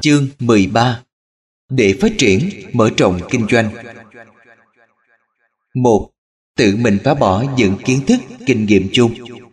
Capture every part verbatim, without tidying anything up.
Chương mười ba. Để phát triển, mở rộng kinh doanh. Một. Tự mình phá bỏ những kiến thức, kinh nghiệm chung.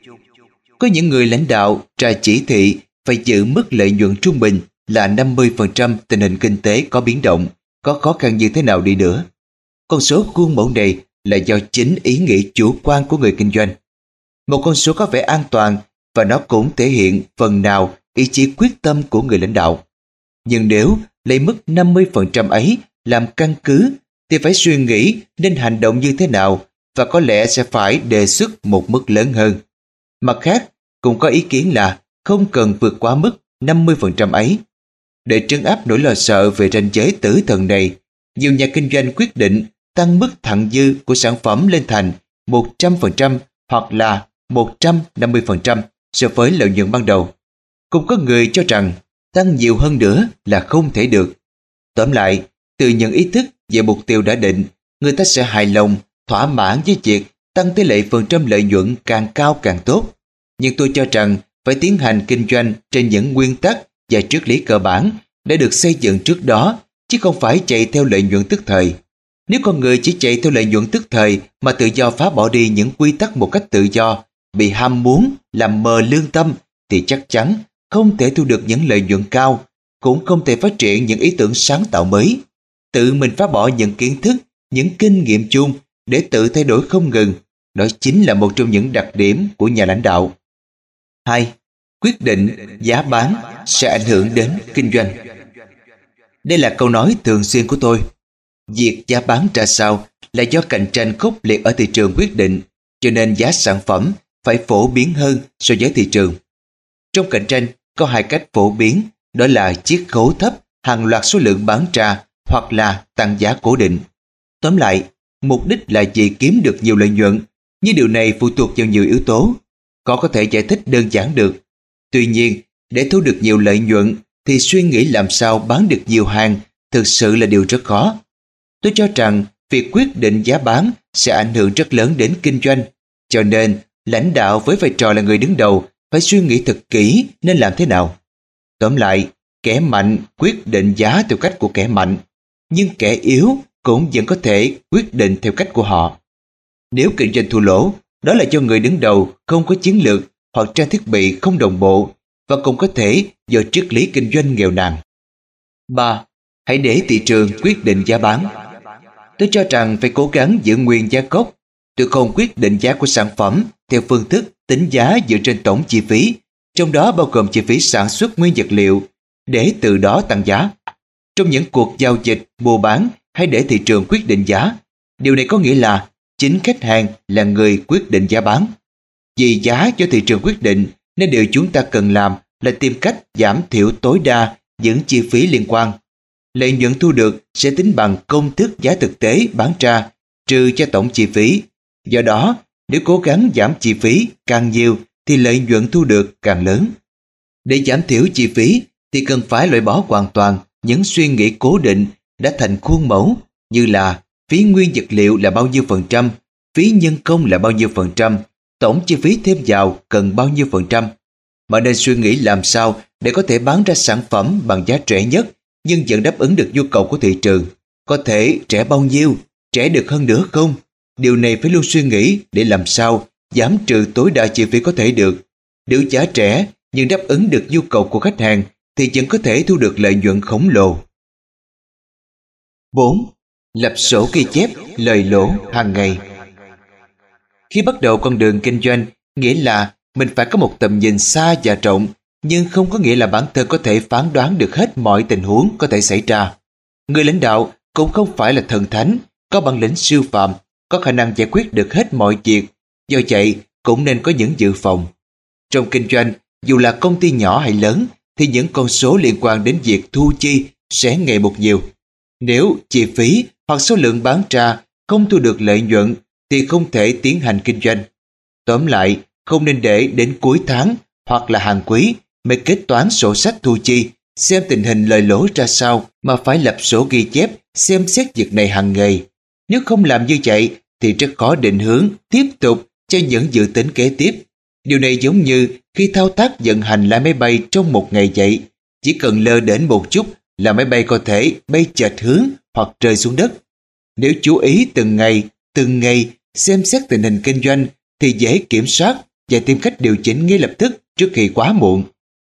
Có những người lãnh đạo ra chỉ thị phải giữ mức lợi nhuận trung bình là năm mươi phần trăm tình hình kinh tế có biến động, có khó khăn như thế nào đi nữa. Con số khuôn mẫu này là do chính ý nghĩ chủ quan của người kinh doanh. Một con số có vẻ an toàn và nó cũng thể hiện phần nào ý chí quyết tâm của người lãnh đạo. Nhưng nếu lấy mức năm mươi phần trăm ấy làm căn cứ thì phải suy nghĩ nên hành động như thế nào và có lẽ sẽ phải đề xuất một mức lớn hơn. Mặt khác, cũng có ý kiến là không cần vượt quá mức năm mươi phần trăm ấy. Để trấn áp nỗi lo sợ về ranh giới tử thần này, nhiều nhà kinh doanh quyết định tăng mức thặng dư của sản phẩm lên thành một trăm phần trăm hoặc là một trăm năm mươi phần trăm so với lợi nhuận ban đầu. Cũng có người cho rằng tăng nhiều hơn nữa là không thể được. Tóm lại, từ những ý thức về mục tiêu đã định, người ta sẽ hài lòng, thỏa mãn với việc tăng tỷ lệ phần trăm lợi nhuận càng cao càng tốt. Nhưng tôi cho rằng phải tiến hành kinh doanh trên những nguyên tắc và triết lý cơ bản đã được xây dựng trước đó, chứ không phải chạy theo lợi nhuận tức thời. Nếu con người chỉ chạy theo lợi nhuận tức thời mà tự do phá bỏ đi những quy tắc một cách tự do, bị ham muốn làm mờ lương tâm, thì chắc chắn không thể thu được những lợi nhuận cao, cũng không thể phát triển những ý tưởng sáng tạo mới. Tự mình phá bỏ những kiến thức, những kinh nghiệm chung để tự thay đổi không ngừng, đó chính là một trong những đặc điểm của nhà lãnh đạo. Hai. Quyết định giá bán sẽ ảnh hưởng đến kinh doanh. Đây là câu nói thường xuyên của tôi. Việc giá bán ra sao là do cạnh tranh khốc liệt ở thị trường quyết định, cho nên giá sản phẩm phải phổ biến hơn so với thị trường. Trong cạnh tranh, có hai cách phổ biến, đó là chiết khấu thấp, hàng loạt số lượng bán ra, hoặc là tăng giá cố định. Tóm lại, mục đích là vì kiếm được nhiều lợi nhuận, nhưng điều này phụ thuộc vào nhiều yếu tố, khó có thể giải thích đơn giản được. Tuy nhiên, để thu được nhiều lợi nhuận thì suy nghĩ làm sao bán được nhiều hàng thực sự là điều rất khó. Tôi cho rằng việc quyết định giá bán sẽ ảnh hưởng rất lớn đến kinh doanh, cho nên lãnh đạo với vai trò là người đứng đầu phải suy nghĩ thật kỹ nên làm thế nào. Tóm lại, kẻ mạnh quyết định giá theo cách của kẻ mạnh, nhưng kẻ yếu cũng vẫn có thể quyết định theo cách của họ. Nếu kinh doanh thua lỗ, đó là do người đứng đầu không có chiến lược hoặc trang thiết bị không đồng bộ, và cũng có thể do triết lý kinh doanh nghèo nàn. Ba. Hãy để thị trường quyết định giá bán. Tôi cho rằng phải cố gắng giữ nguyên giá gốc. Tôi không quyết định giá của sản phẩm theo phương thức tính giá dựa trên tổng chi phí, trong đó bao gồm chi phí sản xuất nguyên vật liệu, để từ đó tăng giá. Trong những cuộc giao dịch, mua bán, hãy để thị trường quyết định giá. Điều này có nghĩa là chính khách hàng là người quyết định giá bán. Vì giá do thị trường quyết định, nên điều chúng ta cần làm là tìm cách giảm thiểu tối đa những chi phí liên quan. Lợi nhuận thu được sẽ tính bằng công thức giá thực tế bán ra, trừ cho tổng chi phí. Do đó, nếu cố gắng giảm chi phí càng nhiều thì lợi nhuận thu được càng lớn. Để giảm thiểu chi phí thì cần phải loại bỏ hoàn toàn những suy nghĩ cố định đã thành khuôn mẫu, như là phí nguyên vật liệu là bao nhiêu phần trăm, phí nhân công là bao nhiêu phần trăm, tổng chi phí thêm vào cần bao nhiêu phần trăm. Mà nên suy nghĩ làm sao để có thể bán ra sản phẩm bằng giá rẻ nhất nhưng vẫn đáp ứng được nhu cầu của thị trường. Có thể rẻ bao nhiêu, rẻ được hơn nữa không? Điều này phải luôn suy nghĩ để làm sao giảm trừ tối đa chi phí có thể được. Nếu giá rẻ nhưng đáp ứng được nhu cầu của khách hàng thì vẫn có thể thu được lợi nhuận khổng lồ. Bốn. Lập sổ ghi chép lời lỗ hàng ngày. Khi bắt đầu con đường kinh doanh, nghĩa là mình phải có một tầm nhìn xa và rộng, nhưng không có nghĩa là bản thân có thể phán đoán được hết mọi tình huống có thể xảy ra. Người lãnh đạo cũng không phải là thần thánh, có bản lĩnh siêu phàm, có khả năng giải quyết được hết mọi việc, do vậy cũng nên có những dự phòng. Trong kinh doanh, dù là công ty nhỏ hay lớn, thì những con số liên quan đến việc thu chi sẽ ngày một nhiều. Nếu chi phí hoặc số lượng bán ra không thu được lợi nhuận thì không thể tiến hành kinh doanh. Tóm lại, không nên để đến cuối tháng hoặc là hàng quý mới kết toán sổ sách thu chi, xem tình hình lời lỗ ra sao, mà phải lập sổ ghi chép, xem xét việc này hàng ngày. Nếu không làm như vậy thì rất khó định hướng tiếp tục cho những dự tính kế tiếp. Điều này giống như khi thao tác vận hành lái máy bay trong một ngày vậy. Chỉ cần lơ đến một chút là máy bay có thể bay chệch hướng hoặc rơi xuống đất. Nếu chú ý từng ngày, từng ngày xem xét tình hình kinh doanh thì dễ kiểm soát và tìm cách điều chỉnh ngay lập tức trước khi quá muộn.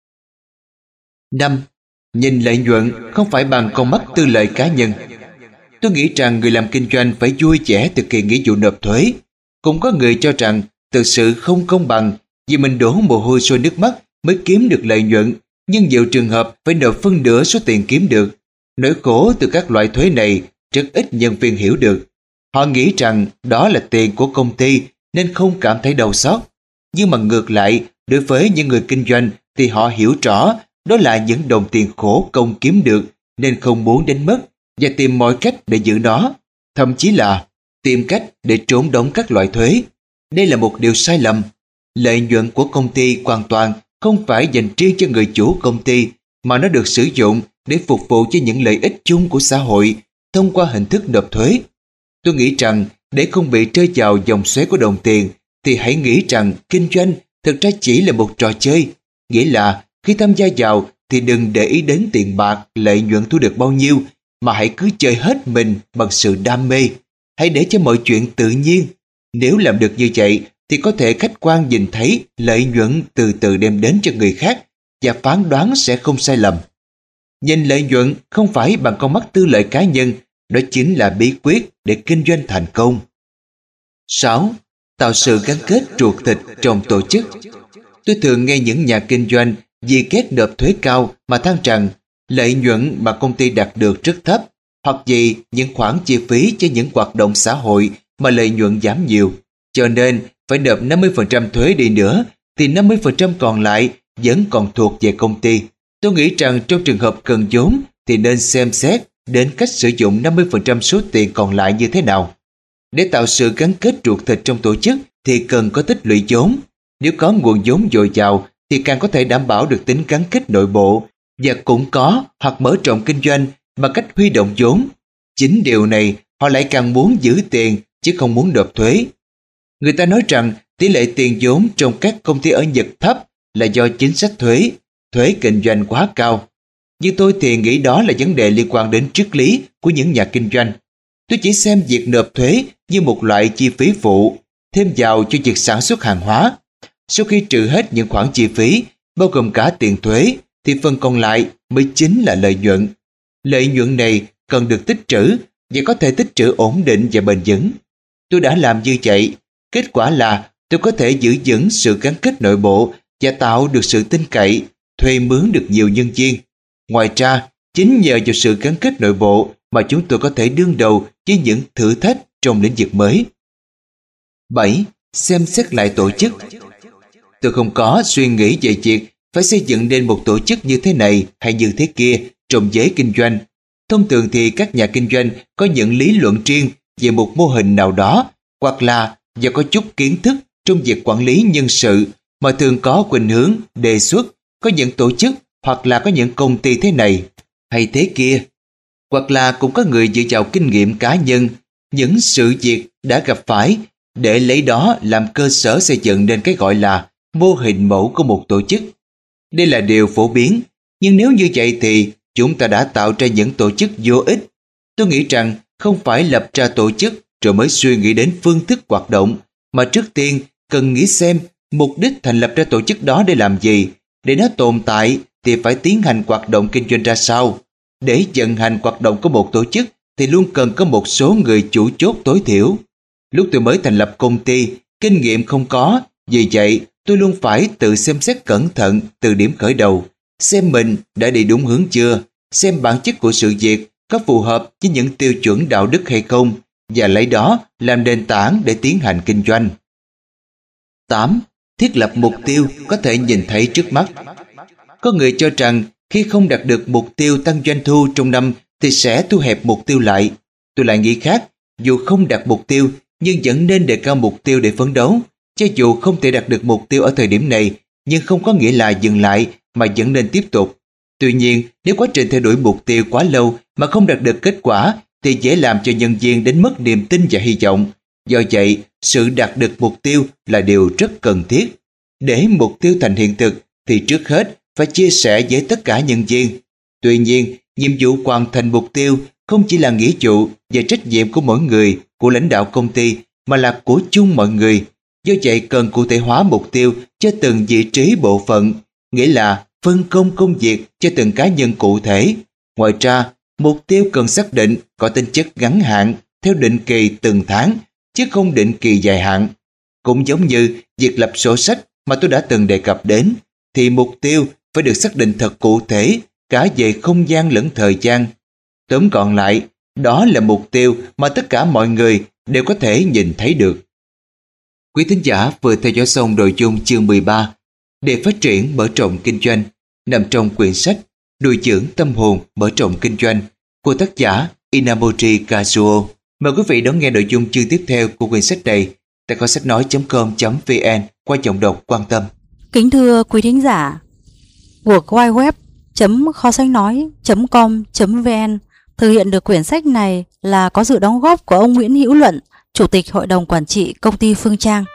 năm. Nhìn lợi nhuận không phải bằng con mắt tư lợi cá nhân. Tôi nghĩ rằng người làm kinh doanh phải vui vẻ thực hiện nghĩa vụ nộp thuế. Cũng có người cho rằng thực sự không công bằng vì mình đổ mồ hôi sôi nước mắt mới kiếm được lợi nhuận, nhưng nhiều trường hợp phải nộp phân nửa số tiền kiếm được. Nỗi khổ từ các loại thuế này rất ít nhân viên hiểu được. Họ nghĩ rằng đó là tiền của công ty nên không cảm thấy đau xót. Nhưng mà ngược lại, đối với những người kinh doanh thì họ hiểu rõ đó là những đồng tiền khổ công kiếm được nên không muốn đánh mất và tìm mọi cách để giữ nó, thậm chí là tìm cách để trốn đóng các loại thuế. Đây là một điều sai lầm. Lợi nhuận của công ty hoàn toàn không phải dành riêng cho người chủ công ty, mà nó được sử dụng để phục vụ cho những lợi ích chung của xã hội thông qua hình thức nộp thuế. Tôi nghĩ rằng để không bị rơi vào dòng xoáy của đồng tiền thì hãy nghĩ rằng kinh doanh thực ra chỉ là một trò chơi, nghĩa là khi tham gia vào thì đừng để ý đến tiền bạc, lợi nhuận thu được bao nhiêu, mà hãy cứ chơi hết mình bằng sự đam mê. Hãy để cho mọi chuyện tự nhiên. Nếu làm được như vậy thì có thể khách quan nhìn thấy lợi nhuận từ từ đem đến cho người khác và phán đoán sẽ không sai lầm. Nhìn lợi nhuận không phải bằng con mắt tư lợi cá nhân, đó chính là bí quyết để kinh doanh thành công. sáu. Tạo sự gắn kết ruột thịt trong tổ chức. Tôi thường nghe những nhà kinh doanh vì ghét nộp thuế cao mà than rằng lợi nhuận mà công ty đạt được rất thấp, hoặc vì những khoản chi phí cho những hoạt động xã hội mà lợi nhuận giảm nhiều. Cho nên phải nộp năm mươi phần trăm thuế đi nữa thì năm mươi phần trăm còn lại vẫn còn thuộc về công ty. Tôi nghĩ rằng trong trường hợp cần vốn thì nên xem xét đến cách sử dụng năm mươi phần trăm số tiền còn lại như thế nào. Để tạo sự gắn kết ruột thịt trong tổ chức thì cần có tích lũy vốn. Nếu có nguồn vốn dồi dào thì càng có thể đảm bảo được tính gắn kết nội bộ, và cũng có hoặc mở rộng kinh doanh bằng cách huy động vốn. Chính điều này họ lại càng muốn giữ tiền chứ không muốn nộp thuế. Người ta nói rằng tỷ lệ tiền vốn trong các công ty ở Nhật thấp là do chính sách thuế, thuế kinh doanh quá cao. Nhưng tôi thì nghĩ đó là vấn đề liên quan đến triết lý của những nhà kinh doanh. Tôi chỉ xem việc nộp thuế như một loại chi phí phụ, thêm vào cho việc sản xuất hàng hóa. Sau khi trừ hết những khoản chi phí, bao gồm cả tiền thuế, thì phần còn lại mới chính là lợi nhuận. Lợi nhuận này cần được tích trữ và có thể tích trữ ổn định và bền vững. Tôi đã làm như vậy. Kết quả là tôi có thể giữ vững sự gắn kết nội bộ và tạo được sự tin cậy, thuê mướn được nhiều nhân viên. Ngoài ra, chính nhờ vào sự gắn kết nội bộ mà chúng tôi có thể đương đầu với những thử thách trong lĩnh vực mới. bảy. Xem xét lại tổ chức. Tôi không có suy nghĩ về việc phải xây dựng nên một tổ chức như thế này hay như thế kia trong giới kinh doanh. Thông thường thì các nhà kinh doanh có những lý luận riêng về một mô hình nào đó, hoặc là do có chút kiến thức trong việc quản lý nhân sự mà thường có khuynh hướng đề xuất có những tổ chức hoặc là có những công ty thế này hay thế kia, hoặc là cũng có người dựa vào kinh nghiệm cá nhân, những sự việc đã gặp phải để lấy đó làm cơ sở xây dựng nên cái gọi là mô hình mẫu của một tổ chức. Đây là điều phổ biến, nhưng nếu như vậy thì chúng ta đã tạo ra những tổ chức vô ích. Tôi nghĩ rằng không phải lập ra tổ chức rồi mới suy nghĩ đến phương thức hoạt động, mà trước tiên cần nghĩ xem mục đích thành lập ra tổ chức đó để làm gì. Để nó tồn tại thì phải tiến hành hoạt động kinh doanh ra sao. Để vận hành hoạt động của một tổ chức thì luôn cần có một số người chủ chốt tối thiểu. Lúc tôi mới thành lập công ty, kinh nghiệm không có, vì vậy tôi luôn phải tự xem xét cẩn thận từ điểm khởi đầu, xem mình đã đi đúng hướng chưa, xem bản chất của sự việc có phù hợp với những tiêu chuẩn đạo đức hay không, và lấy đó làm nền tảng để tiến hành kinh doanh. tám. Thiết lập mục tiêu có thể nhìn thấy trước mắt. Có người cho rằng khi không đạt được mục tiêu tăng doanh thu trong năm thì sẽ thu hẹp mục tiêu lại. Tôi lại nghĩ khác, dù không đạt mục tiêu nhưng vẫn nên đề cao mục tiêu để phấn đấu. Cho dù không thể đạt được mục tiêu ở thời điểm này, nhưng không có nghĩa là dừng lại mà vẫn nên tiếp tục. Tuy nhiên, nếu quá trình theo đuổi mục tiêu quá lâu mà không đạt được kết quả thì dễ làm cho nhân viên đánh mất niềm tin và hy vọng. Do vậy, sự đạt được mục tiêu là điều rất cần thiết. Để mục tiêu thành hiện thực thì trước hết phải chia sẻ với tất cả nhân viên. Tuy nhiên, Nhiệm vụ hoàn thành mục tiêu không chỉ là nghĩa vụ và trách nhiệm của mỗi người, của lãnh đạo công ty, mà là của chung mọi người. Do vậy cần cụ thể hóa mục tiêu cho từng vị trí bộ phận, nghĩa là phân công công việc cho từng cá nhân cụ thể. Ngoài ra, mục tiêu cần xác định có tính chất ngắn hạn, theo định kỳ từng tháng, chứ không định kỳ dài hạn. Cũng giống như việc lập sổ sách mà tôi đã từng đề cập đến, thì mục tiêu phải được xác định thật cụ thể, cả về không gian lẫn thời gian. Tóm gọn lại, đó là mục tiêu mà tất cả mọi người đều có thể nhìn thấy được. Quý thính giả vừa theo dõi xong nội dung chương mười ba để phát triển mở rộng kinh doanh, nằm trong quyển sách Nuôi dưỡng tâm hồn mở rộng kinh doanh của tác giả Inamori Kazuo. Mời quý vị đón nghe nội dung chương tiếp theo của quyển sách này tại kho sách nói chấm com chấm vn qua giọng đọc Quan Tâm. Kính thưa quý thính giả, World Wide Web chấm kho sách nói chấm com chấm vn thực hiện được quyển sách này là có sự đóng góp của ông Nguyễn Hữu Luận, Chủ tịch Hội đồng Quản trị Công ty Phương Trang.